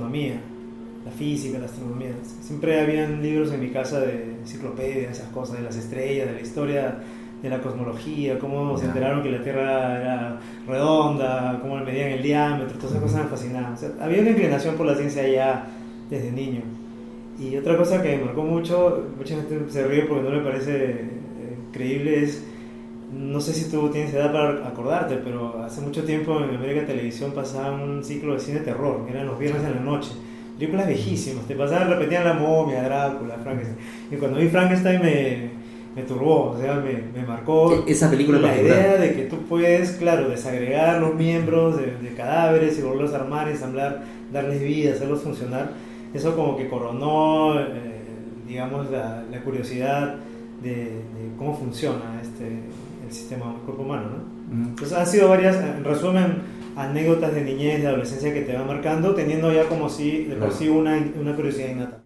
astronomía, la física, la astronomía. Siempre habían libros en mi casa de enciclopedias, esas cosas, de las estrellas, de la historia de la cosmología, cómo se enteraron que la Tierra era redonda, cómo le medían el diámetro, todas esas cosas me fascinaban. O sea, había una inclinación por la ciencia ya desde niño. Y otra cosa que me marcó mucho, mucha gente se ríe porque no le parece creíble, es, no sé si tú tienes edad para acordarte, pero hace mucho tiempo en América Televisión pasaban un ciclo de cine terror, que eran los viernes en la noche. Películas viejísimas, te pasaban, repetían La Momia, Drácula, Frankenstein. Y cuando vi Frankenstein me turbó, o sea, me marcó esa película la particular. idea de que tú puedes, claro, desagregar los miembros de cadáveres y volverlos a armar, ensamblar, darles vida, hacerlos funcionar. Eso como que coronó, digamos, la curiosidad de cómo funciona el sistema del cuerpo humano, ¿no? Entonces han sido varias, en resumen, anécdotas de niñez, de adolescencia que te van marcando, teniendo ya como si de por sí una curiosidad innata.